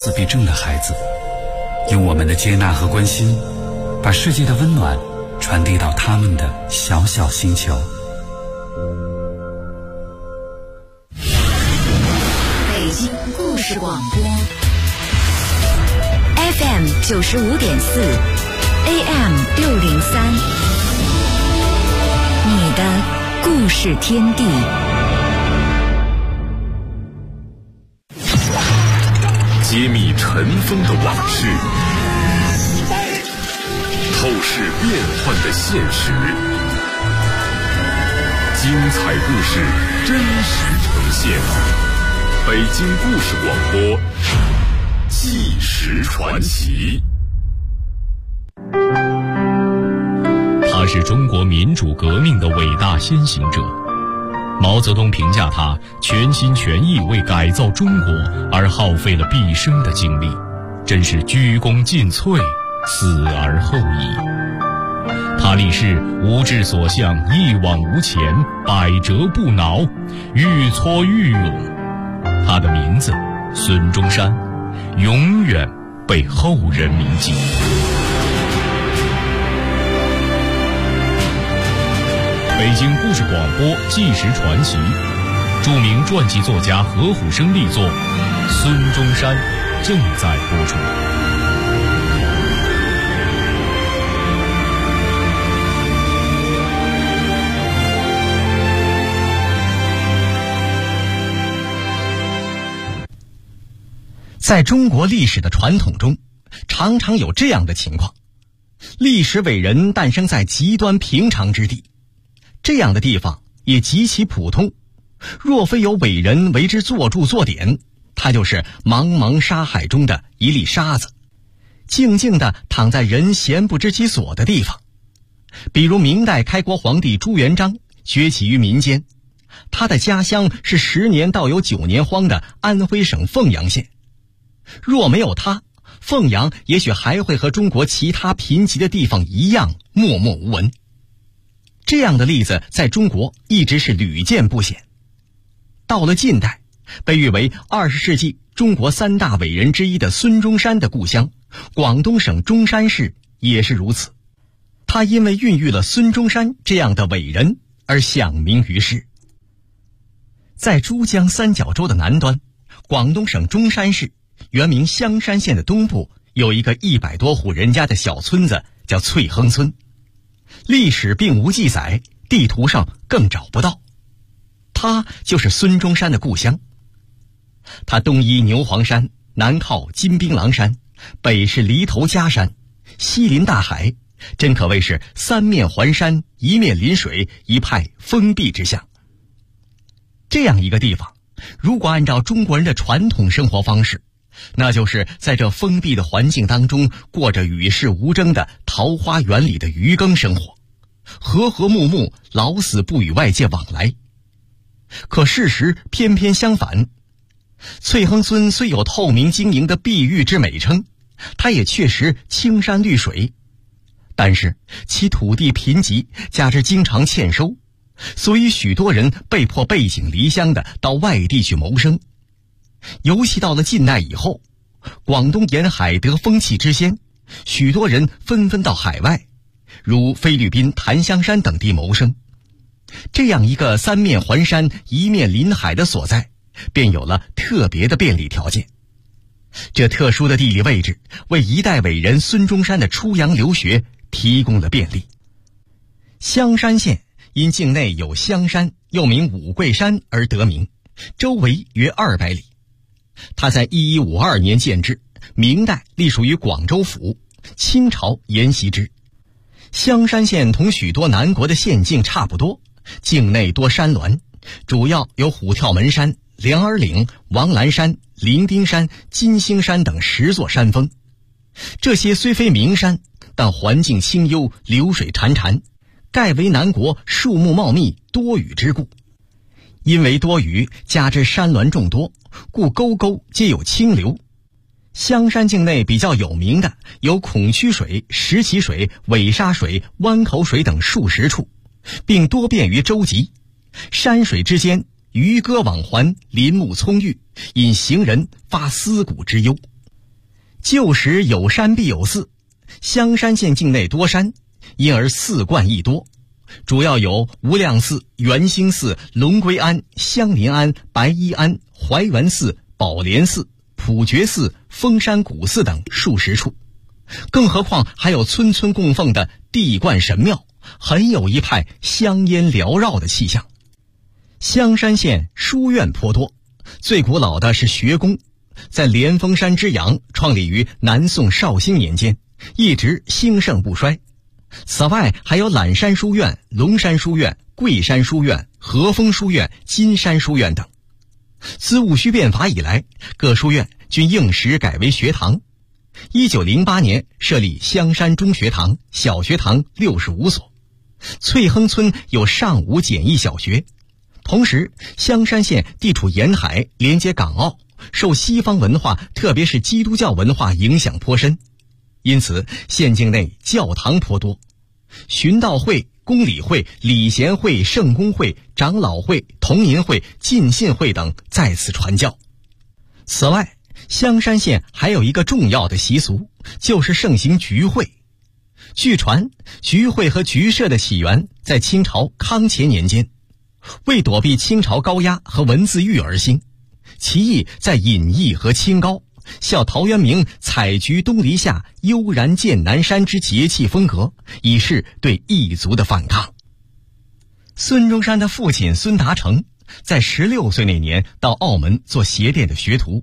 自闭症的孩子，用我们的接纳和关心，把世界的温暖传递到他们的小小星球。 北京故事广播 FM 95.4 AM 603，你的故事天地。 揭秘尘封的往事，透视变幻的现实，精彩故事真实呈现。北京故事广播，纪实传奇。 他是中国民主革命的伟大先行者。毛泽东评价他全心全意为改造中国而耗费了毕生的精力，真是鞠躬尽瘁，死而后已。他立誓无志所向，一往无前，百折不挠，愈挫愈勇。他的名字孙中山，永远被后人铭记。北京故事广播纪实传奇，著名传记作家何虎生力作《孙中山》正在播出。 在中国历史的传统中，常常有这样的情况：历史伟人诞生在极端平常之地，这样的地方也极其普通，若非有伟人为之做注做点，它就是茫茫沙海中的一粒沙子，静静地躺在人闲不知其所的地方。比如明代开国皇帝朱元璋崛起于民间，他的家乡是10年到有9年荒的安徽省凤阳县。若没有他，凤阳也许还会和中国其他贫瘠的地方一样默默无闻。这样的例子在中国一直是屡见不鲜。到了近代，被誉为20世纪中国3大伟人之一的孙中山的故乡广东省中山市也是如此。他因为孕育了孙中山这样的伟人而响名于世。在珠江三角洲的南端，广东省中山市原名香山县的东部有一个100多户人家的小村子，叫翠亨村。历史并无记载，地图上更找不到。它就是孙中山的故乡。他东依牛黄山，南靠金槟榔山，北是犁头夹山，西临大海，真可谓是三面环山，一面临水，一派封闭之象。这样一个地方，如果按照中国人的传统生活方式，那就是在这封闭的环境当中过着与世无争的桃花源里的渔耕生活，和和睦睦，老死不与外界往来。可事实偏偏相反，翠亨村虽有透明晶莹的碧玉之美称，它也确实青山绿水，但是其土地贫瘠，加之经常欠收，所以许多人被迫背井离乡的到外地去谋生。尤其到了近代以后，广东沿海得风气之先，许多人纷纷到海外，如菲律宾檀香山等地谋生。这样一个三面环山，一面临海的所在，便有了特别的便利条件。这特殊的地理位置，为一代伟人孙中山的出洋留学提供了便利。香山县因境内有香山，又名五桂山而得名，周围约200里。它在1152年建制，明代隶属于广州府，清朝沿袭之。香山县同许多南国的县境差不多，境内多山峦，主要有虎跳门山、梁儿岭、王兰山、伶仃山、金星山等10座山峰。这些虽非名山，但环境清幽，流水潺潺，盖为南国树木茂密，多雨之故。因为多雨，加之山峦众多，故沟沟皆有清流。香山境内比较有名的有孔区水、石岐水、尾沙水、湾口水等数十处，并多便于舟楫。山水之间，渔歌往还，林木葱郁，引行人发思古之忧。 旧时有山必有寺，香山县境内多山，因而寺观亦多，主要有无量寺、圆兴寺、龙龟庵、香林庵、白衣庵、怀元寺、宝莲寺、普觉寺、峰山古寺等数十处，更何况还有村村供奉的地观神庙，很有一派香烟缭绕的气象。香山县书院颇多，最古老的是学宫，在莲峰山之阳，创立于南宋绍兴年间，一直兴盛不衰。此外还有览山书院、龙山书院、桂山书院、和风书院、金山书院等。自戊戌变法以来，各书院均应时改为学堂。1908年设立香山中学堂、小学堂65所，翠亨村有上午简易小学。同时，香山县地处沿海，连接港澳，受西方文化，特别是基督教文化影响颇深，因此县境内教堂颇多，循道会、公理会、礼贤会、圣公会、长老会、同银会、浸信会等在此传教。此外，香山县还有一个重要的习俗，就是盛行菊会。据传，菊会和菊社的起源在清朝康乾年间，为躲避清朝高压和文字狱而兴，其意在隐逸和清高，效陶渊明采菊东篱下，悠然见南山之节气风格，以示对异族的反抗。孙中山的父亲孙达成在16岁那年到澳门做鞋店的学徒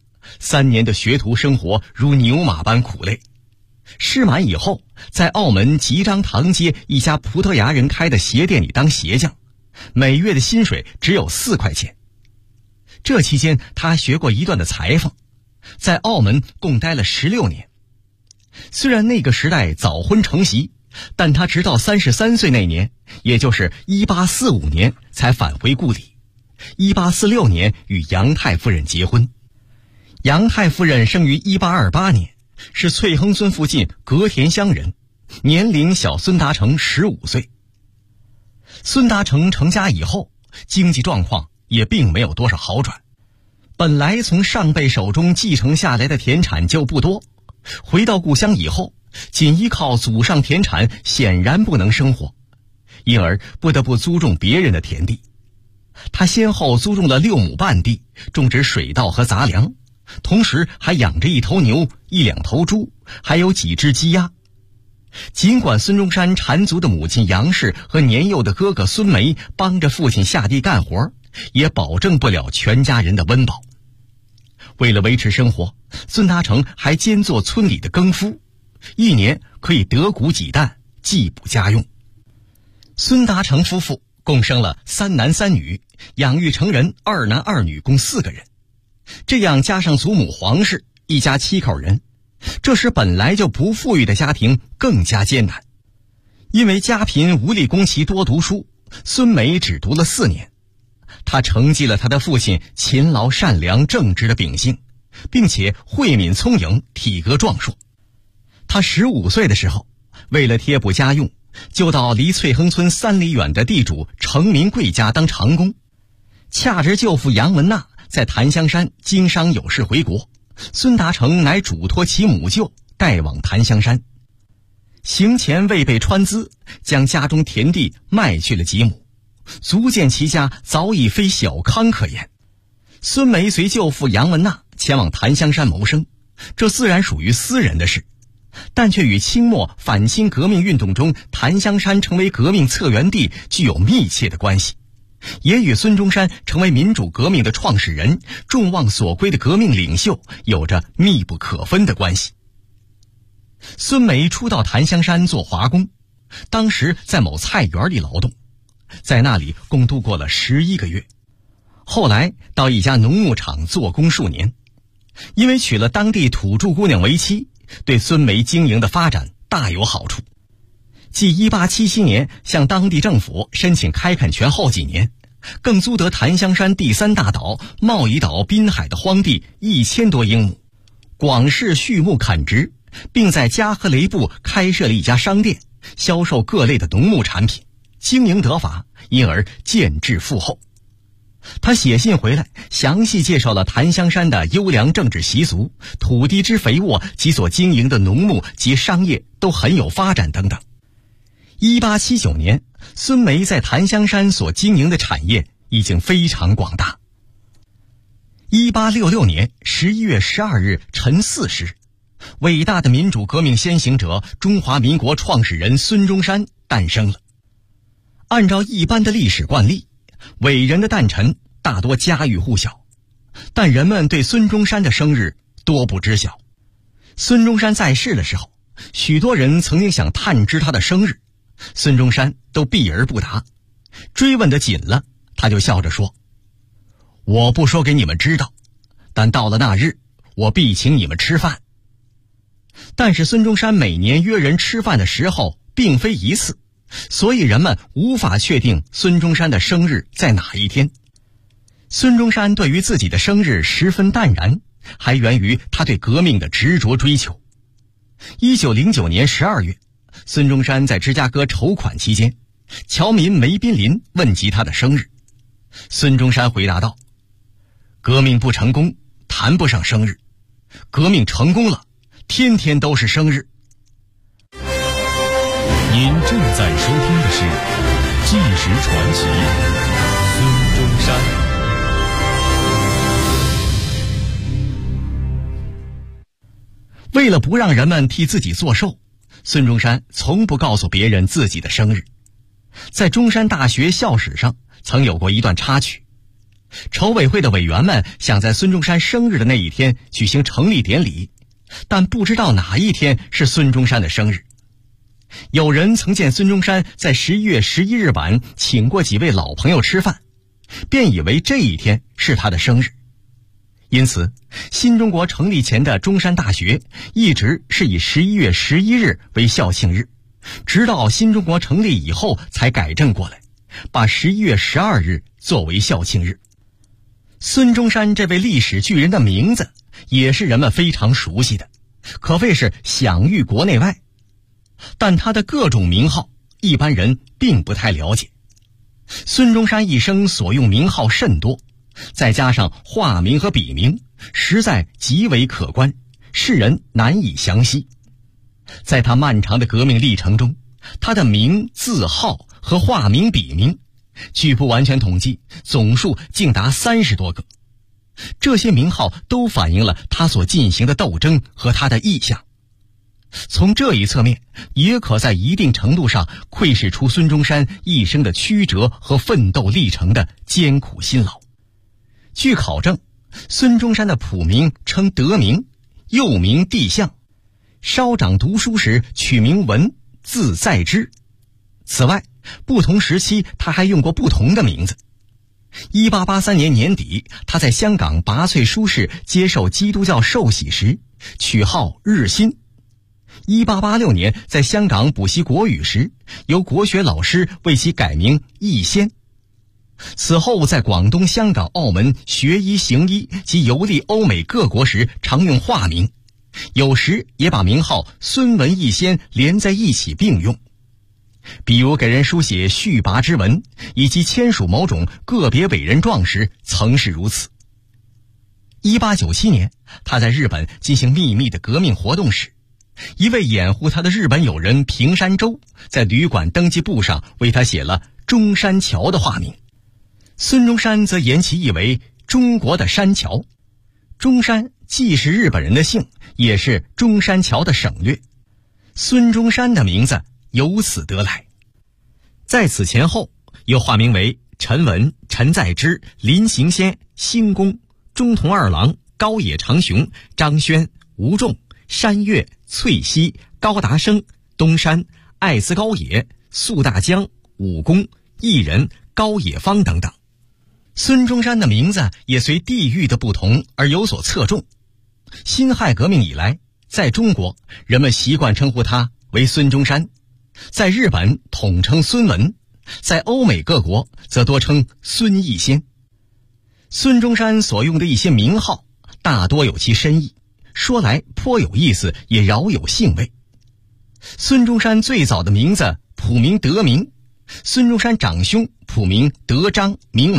，3年的学徒生活如牛马般苦累。事满以后，在澳门吉章堂街一家葡萄牙人开的鞋店里当鞋匠，每月的薪水只有4块钱。这期间他学过一段的裁缝，在澳门共待了16年。虽然那个时代早婚成习，但他直到33岁那年，也就是1845年才返回故里。1846年与杨太夫人结婚。杨太夫人生于1828年，是翠亨村附近隔田乡人，年龄小孙达成15岁。孙达成成家以后，经济状况也并没有多少好转。本来从上辈手中继承下来的田产就不多，回到故乡以后，仅依靠祖上田产显然不能生活，因而不得不租种别人的田地。他先后租种了6亩半地，种植水稻和杂粮，同时还养着1头牛、1-2头猪，还有几只鸡鸭。尽管孙中山缠足的母亲杨氏和年幼的哥哥孙梅帮着父亲下地干活，也保证不了全家人的温饱。为了维持生活，孙达成还兼做村里的更夫，1年可以得谷几担，计补家用。孙达成夫妇共生了3男3女，养育成人2男2女共4个人。这样加上祖母黄氏，一家7口人，这使本来就不富裕的家庭更加艰难。因为家贫无力供其多读书，孙梅只读了4年。他承继了他的父亲勤劳善良正直的秉性，并且慧敏聪颖，体格壮硕。他15岁的时候，为了贴补家用，就到离翠亨村3里远的地主程明贵家当长工。恰值舅父杨文纳在檀香山经商有事回国，孙达成乃嘱托其母舅带往檀香山。行前未备川资，将家中田地卖去了几亩，足见其家早已非小康可言。孙梅随舅父杨文纳前往檀香山谋生，这自然属于私人的事，但却与清末反清革命运动中檀香山成为革命策源地具有密切的关系，也与孙中山成为民主革命的创始人、众望所归的革命领袖有着密不可分的关系。孙梅初到檀香山做华工，当时在某菜园里劳动，在那里共度过了11个月。后来到一家农牧场做工数年，因为娶了当地土著姑娘为妻，对孙梅经营的发展大有好处。继1877年向当地政府申请开垦权后几年，更租得檀香山第3大岛贸易岛滨海的荒地1000多英亩，广式畜牧垦殖，并在嘉禾雷部开设了一家商店，销售各类的农牧产品，经营得法，因而渐致富厚。 他写信回来，详细介绍了檀香山的优良政治习俗、土地之肥沃及所经营的农牧及商业都很有发展等等。1879年，孙梅在檀香山所经营的产业已经非常广大。1866年11月12日晨4时，伟大的民主革命先行者、中华民国创始人孙中山诞生了。按照一般的历史惯例，伟人的诞辰大多家喻户晓，但人们对孙中山的生日多不知晓。孙中山在世的时候，许多人曾经想探知他的生日，孙中山都避而不答。追问得紧了，他就笑着说：“我不说给你们知道，但到了那日，我必请你们吃饭。”但是孙中山每年约人吃饭的时候并非一次，所以人们无法确定孙中山的生日在哪一天。孙中山对于自己的生日十分淡然，还源于他对革命的执着追求。1909年12月，孙中山在芝加哥筹款期间，侨民梅宾林问及他的生日。孙中山回答道：“革命不成功，谈不上生日；革命成功了，天天都是生日。” 您正在收听的是《纪实传奇》，孙中山。 为了不让人们替自己作寿，孙中山从不告诉别人自己的生日。在中山大学校史上曾有过一段插曲，筹委会的委员们想在孙中山生日的那一天举行成立典礼，但不知道哪一天是孙中山的生日。有人曾见孙中山在11月11日晚请过几位老朋友吃饭，便以为这一天是他的生日。因此，新中国成立前的中山大学一直是以11月11日为校庆日，直到新中国成立以后才改正过来，把11月12日作为校庆日。孙中山这位历史巨人的名字也是人们非常熟悉的，可谓是享誉国内外。但他的各种名号一般人并不太了解。孙中山一生所用名号甚多，再加上化名和笔名，实在极为可观，世人难以详悉。在他漫长的革命历程中，他的名、字号和化名、笔名，据不完全统计，总数竟达30多个。这些名号都反映了他所进行的斗争和他的意向。从这一侧面，也可在一定程度上窥视出孙中山一生的曲折和奋斗历程的艰苦辛劳。据考证，孙中山的谱名称德名，又名帝相，稍长读书时取名文，字在之。此外，不同时期他还用过不同的名字。1883年年底，他在香港拔萃书室接受基督教受洗时，取号日新。1886年在香港补习国语时，由国学老师为其改名逸仙。此后在广东、香港、澳门学医行医及游历欧美各国时，常用化名，有时也把名号孙文逸仙连在一起并用。比如给人书写续拔之文，以及签署某种个别伟人状时，曾是如此。1897年，他在日本进行秘密的革命活动时，一位掩护他的日本友人平山周在旅馆登记簿上为他写了中山桥的化名。孙中山则言其意为中国的山桥。中山既是日本人的姓，也是中山桥的省略。孙中山的名字由此得来。在此前后，又化名为陈文、陈在之、林行先、兴公、中同二郎、高野长雄、张轩、吴仲、山岳、翠溪、高达生、东山、艾斯高野、苏大江、武功、艺人、高野芳等等。孙中山的名字也随地域的不同而有所侧重。辛亥革命以来，在中国人们习惯称呼他为孙中山，在日本统称孙文，在欧美各国则多称孙逸仙。孙中山所用的一些名号大多有其深意，说来颇有意思，也饶有兴味。孙中山最早的名字谱名德名，孙中山长兄谱名德章明梅，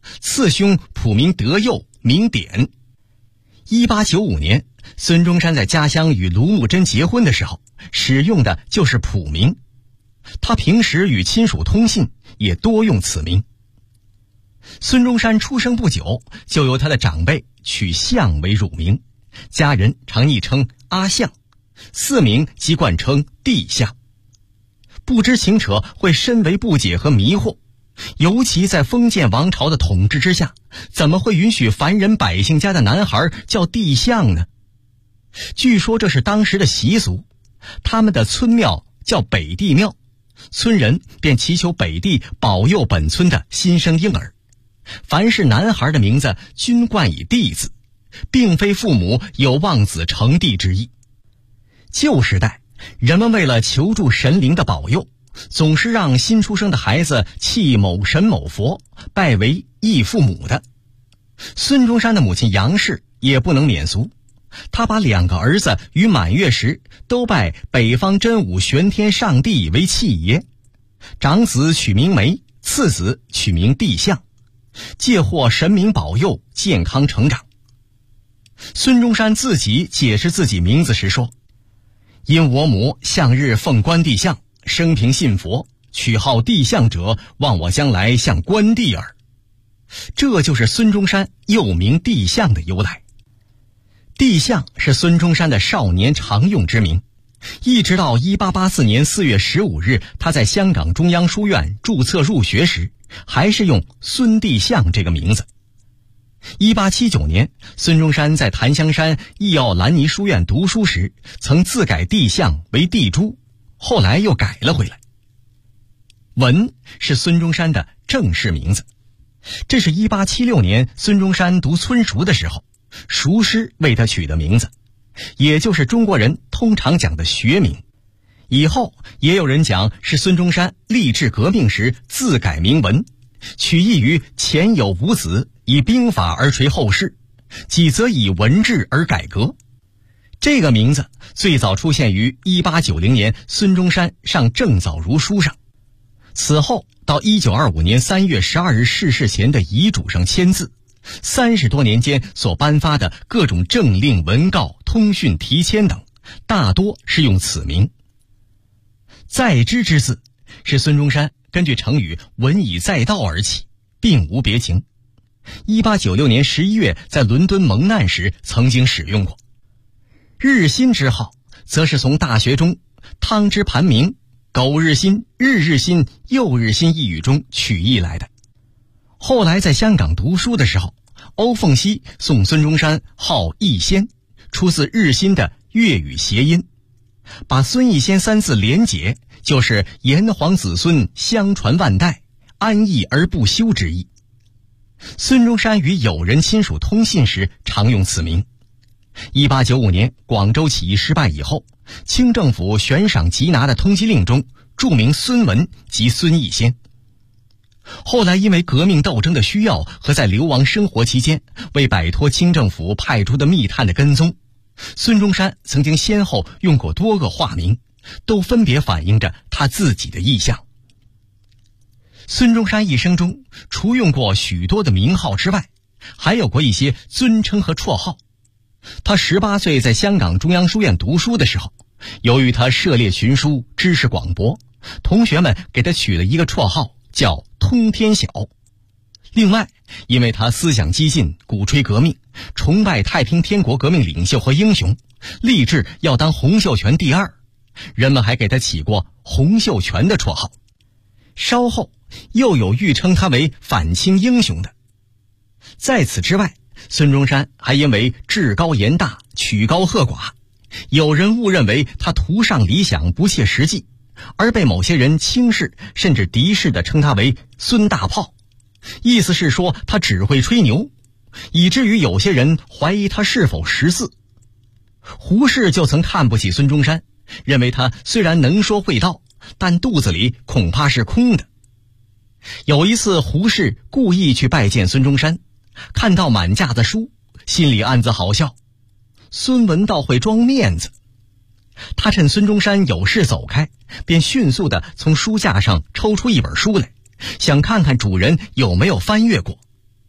次兄谱名德佑，名典。1895年，孙中山在家乡与卢慕贞结婚的时候，使用的就是谱名。他平时与亲属通信也多用此名。孙中山出生不久，就由他的长辈取相为乳名，家人常昵称阿相，四名即冠称帝相。不知情者会深为不解和迷惑，尤其在封建王朝的统治之下，怎么会允许凡人百姓家的男孩叫帝相呢？据说这是当时的习俗，他们的村庙叫北帝庙，村人便祈求北帝保佑本村的新生婴儿。凡是男孩的名字均冠以帝字，并非父母有望子成帝之意。旧时代，人们为了求助神灵的保佑，总是让新出生的孩子弃某神某佛，拜为义父母的。孙中山的母亲杨氏也不能免俗，他把2个儿子于满月时都拜北方真武玄天上帝为契爷，长子取名梅，次子取名帝相，借获神明保佑，健康成长。孙中山自己解释自己名字时说，因我母向日奉关帝相，生平信佛，取号帝相者，望我将来像关帝耳。这就是孙中山又名帝相的由来。帝相是孙中山的少年常用之名，一直到1884年4月15日，他在香港中央书院注册入学时，还是用孙帝相这个名字。1879年，孙中山在檀香山义奥兰尼书院读书时，曾自改帝相为帝珠，后来又改了回来。文是孙中山的正式名字，这是1876年孙中山读村塾的时候，塾师为他取的名字，也就是中国人通常讲的学名。以后也有人讲是孙中山励志革命时自改名文，取意于前有五子，以兵法而垂后世，几则以文治而改革。这个名字最早出现于1890年孙中山上郑枣如书上，此后到1925年3月12日逝世前的遗嘱上签字，30多年间所颁发的各种政令文告、通讯题签等，大多是用此名。在之之字是孙中山根据成语文以载道而起，并无别情。1896年11月在伦敦蒙难时曾经使用过。日新之号则是从大学中汤之盘铭、苟日新、日日新、又日新一语中取意来的。后来在香港读书的时候，欧凤溪送孙中山号逸仙，出自日新的粤语谐音，把孙逸仙3字连结，就是炎黄子孙相传万代，安逸而不休之意。孙中山与友人亲属通信时常用此名。1895年广州起义失败以后，清政府悬赏缉拿的通缉令中注明孙文及孙逸仙。后来因为革命斗争的需要和在流亡生活期间为摆脱清政府派出的密探的跟踪，孙中山曾经先后用过多个化名，都分别反映着他自己的意向。孙中山一生中除用过许多的名号之外，还有过一些尊称和绰号。他18岁在香港中央书院读书的时候，由于他涉猎群书，知识广博，同学们给他取了一个绰号叫通天晓。另外因为他思想激进，鼓吹革命，崇拜太平天国革命领袖和英雄，立志要当洪秀全第二，人们还给他起过洪秀全的绰号。稍后又有誉称他为反清英雄的。在此之外，孙中山还因为志高言大，曲高和寡，有人误认为他图上理想，不切实际，而被某些人轻视甚至敌视地称他为孙大炮，意思是说他只会吹牛，以至于有些人怀疑他是否识字。胡适就曾看不起孙中山，认为他虽然能说会道，但肚子里恐怕是空的。有一次胡适故意去拜见孙中山，看到满架子书，心里暗自好笑，孙文倒会装面子。他趁孙中山有事走开，便迅速地从书架上抽出一本书来，想看看主人有没有翻阅过。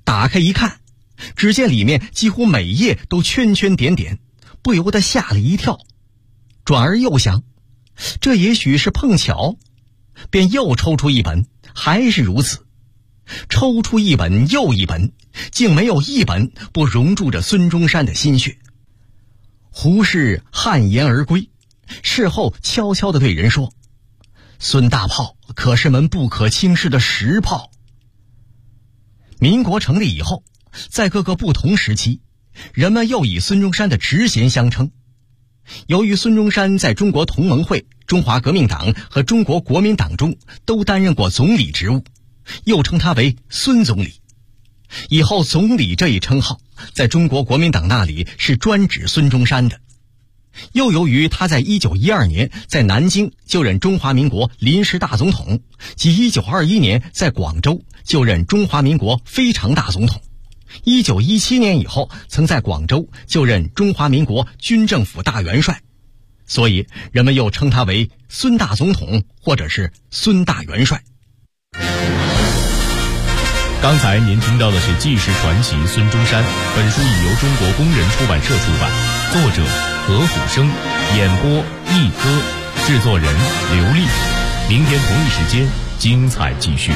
打开一看，只见里面几乎每页都圈圈点点，不由得吓了一跳。转而又想，这也许是碰巧，便又抽出一本，还是如此。抽出一本又一本，竟没有一本不融入着孙中山的心血。胡适汗颜而归，事后悄悄地对人说：“孙大炮可是门不可轻视的实炮。”民国成立以后，在各个不同时期，人们又以孙中山的职衔相称。由于孙中山在中国同盟会、中华革命党和中国国民党中都担任过总理职务，又称他为孙总理。以后总理这一称号在中国国民党那里是专指孙中山的。又由于他在1912年在南京就任中华民国临时大总统，及1921年在广州就任中华民国非常大总统，1917年以后曾在广州就任中华民国军政府大元帅，所以人们又称他为孙大总统或者是孙大元帅。 刚才您听到的是纪实传奇孙中山，本书已由中国工人出版社出版，作者何虎生，演播一哥，制作人刘丽。明天同一时间精彩继续。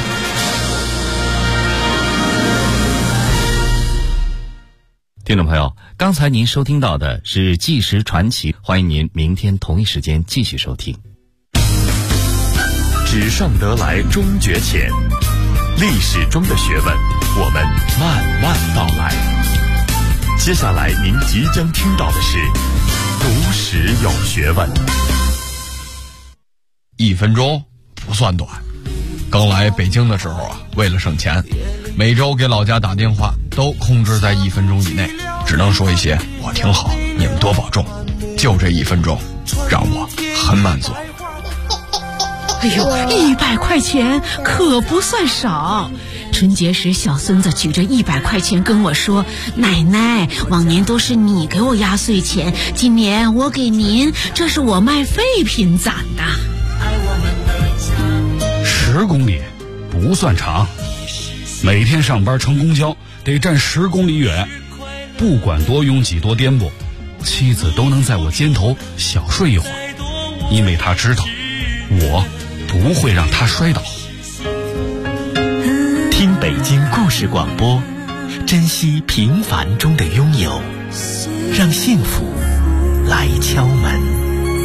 听众朋友，刚才您收听到的是纪实传奇，欢迎您明天同一时间继续收听。 纸上得来终觉浅，历史中的学问，我们慢慢道来。接下来您即将听到的是读史有学问。 1分钟不算短。刚来北京的时候啊，为了省钱，每周给老家打电话都控制在1分钟以内，只能说一些我挺好，你们多保重。就这1分钟，让我很满足。 哎呦，100块钱可不算少。春节时，小孙子举着100块钱跟我说：“奶奶，往年都是你给我压岁钱，今年我给您，这是我卖废品攒的。 ”10公里不算长，每天上班乘公交得站10公里远，不管多拥挤多颠簸，妻子都能在我肩头小睡一会儿，因为她知道我不会让她摔倒。 听北京故事广播，珍惜平凡中的拥有，让幸福来敲门。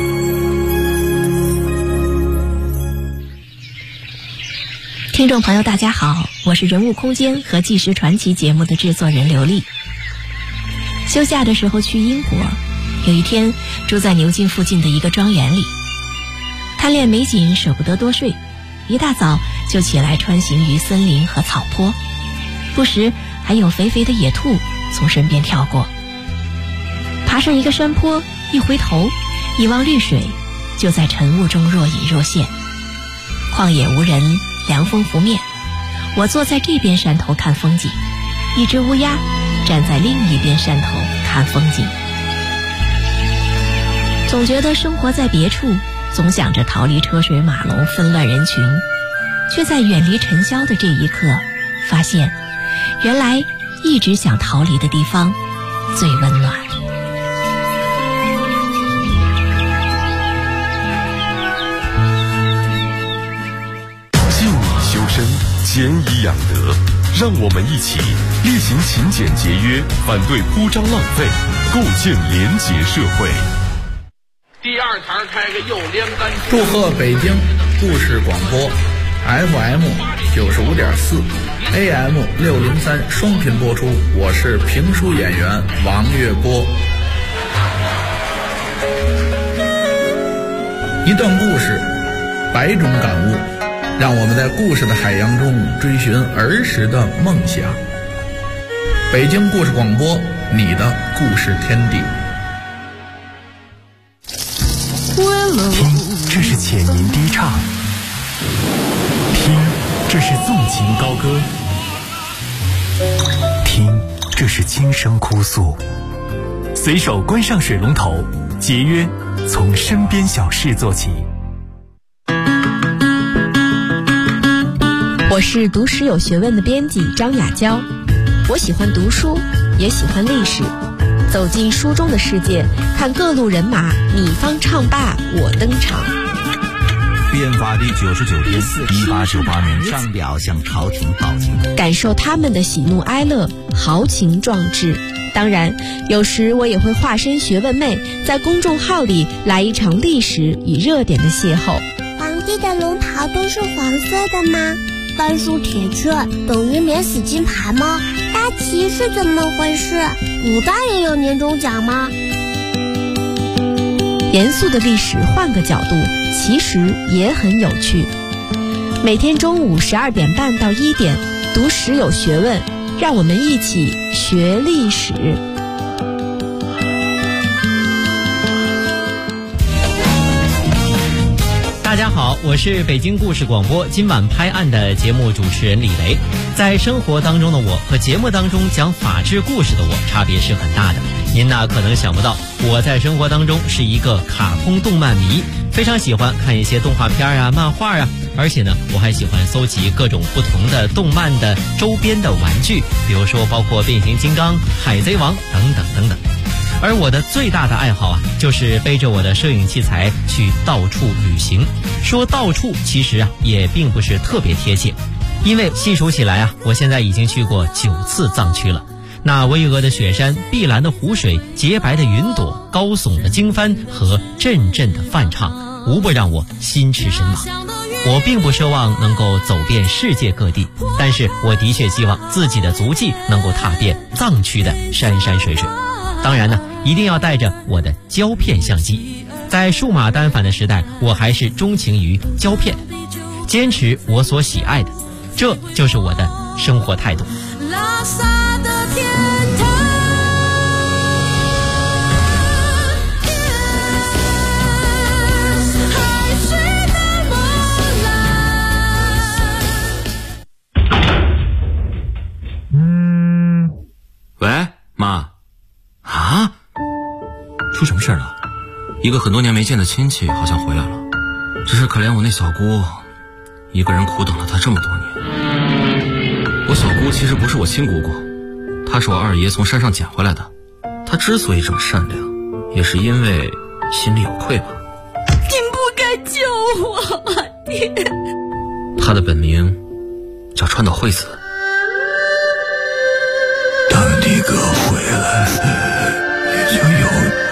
听众朋友大家好，我是人物空间和纪实传奇节目的制作人刘丽。休假的时候去英国，有一天住在牛津附近的一个庄园里，贪恋美景舍不得多睡，一大早就起来穿行于森林和草坡，不时还有肥肥的野兔从身边跳过。爬上一个山坡，一回头一望绿水，就在晨雾中若隐若现。旷野无人，凉风拂面，我坐在这边山头看风景，一只乌鸦站在另一边山头看风景。总觉得生活在别处，总想着逃离车水马龙纷乱人群，却在远离尘嚣的这一刻发现，原来一直想逃离的地方最温暖。 敬以修身，俭以养德，让我们一起厉行勤俭节约，反对铺张浪费，构建廉洁社会。 第2堂开个右连杆。 祝贺北京故事广播 FM 95.4 AM 603双频播出，我是评书演员王月波。一段故事，100种感悟，让我们在故事的海洋中追寻儿时的梦想。北京故事广播，你的故事天地。 听，这是浅吟低唱；听，这是纵情高歌；听，这是轻声哭诉。随手关上水龙头，节约从身边小事做起。 我是读史有学问的编辑张雅娇。 我喜欢读书，也喜欢历史。走进书中的世界，看各路人马，你方唱罢我登场。 变法第99天，1898年上表向朝廷报警， 感受他们的喜怒哀乐，豪情壮志。当然，有时我也会化身学问妹，在公众号里来一场历史与热点的邂逅。 皇帝的龙袍都是黄色的吗？半数铁券等于免死金牌吗？大旗是怎么回事？古代也有年终奖吗？ 严肃的历史换个角度，其实也很有趣。每天中午12点半到1点，读史有学问，让我们一起学历史。 大家好，我是北京故事广播今晚拍案的节目主持人李雷。在生活当中的我和节目当中讲法治故事的我差别是很大的。您呢可能想不到，我在生活当中是一个卡通动漫迷，非常喜欢看一些动画片啊、漫画啊，而且呢我还喜欢搜集各种不同的动漫的周边的玩具，比如说包括变形金刚、海贼王等等等等。而我的最大的爱好啊，就是背着我的摄影器材去到处旅行。说到处其实啊也并不是特别贴切，因为细数起来啊，我现在已经去过9次藏区了。那巍峨的雪山、碧蓝的湖水、洁白的云朵、高耸的经幡和阵阵的梵唱，无不让我心驰神往。我并不奢望能够走遍世界各地，但是我的确希望自己的足迹能够踏遍藏区的山山水水。当然呢，一定要带着我的胶片相机。在数码单反的时代，我还是钟情于胶片，坚持我所喜爱的，这就是我的生活态度。拉萨的天堂，海水的波澜。喂，妈。啊？出什么事了？一个很多年没见的亲戚好像回来了，只是可怜我那小姑，一个人苦等了她这么多年。我小姑其实不是我亲姑姑，她是我二爷从山上捡回来的。她之所以这么善良，也是因为心里有愧吧。 您不该救我啊，爹！ 她的本名叫川岛惠子。 当你哥回来，你就有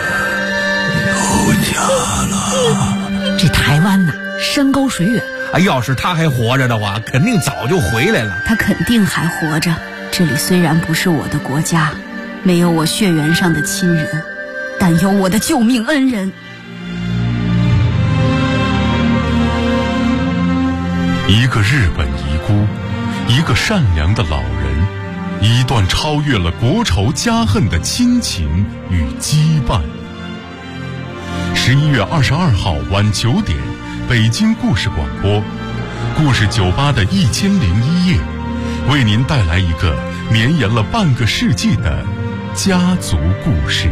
家了。 这台湾呐，山高水远。 要是他还活着的话，肯定早就回来了。 他肯定还活着。这里虽然不是我的国家，没有我血缘上的亲人，但有我的救命恩人。 一个日本遗孤，一个善良的老人，一段超越了国仇家恨的亲情与羁绊。11月22号晚9点，北京故事广播，故事酒吧的1001夜，为您带来一个绵延了半个世纪的家族故事。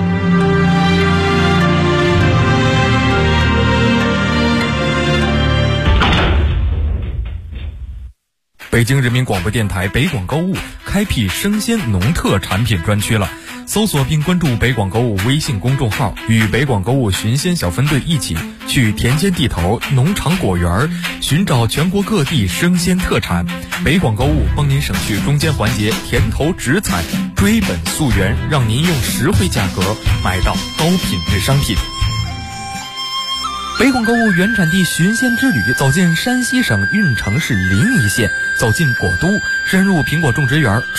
北京人民广播电台北广购物开辟生鲜农特产品专区了，搜索并关注北广购物微信公众号，与北广购物寻鲜小分队一起去田间地头、农场果园寻找全国各地生鲜特产。北广购物帮您省去中间环节甜头直采，追本溯源，让您用实惠价格买到高品质商品。北广购物原产地寻鲜之旅，走进山西省运城市临沂县，走进果都，深入苹果种植园。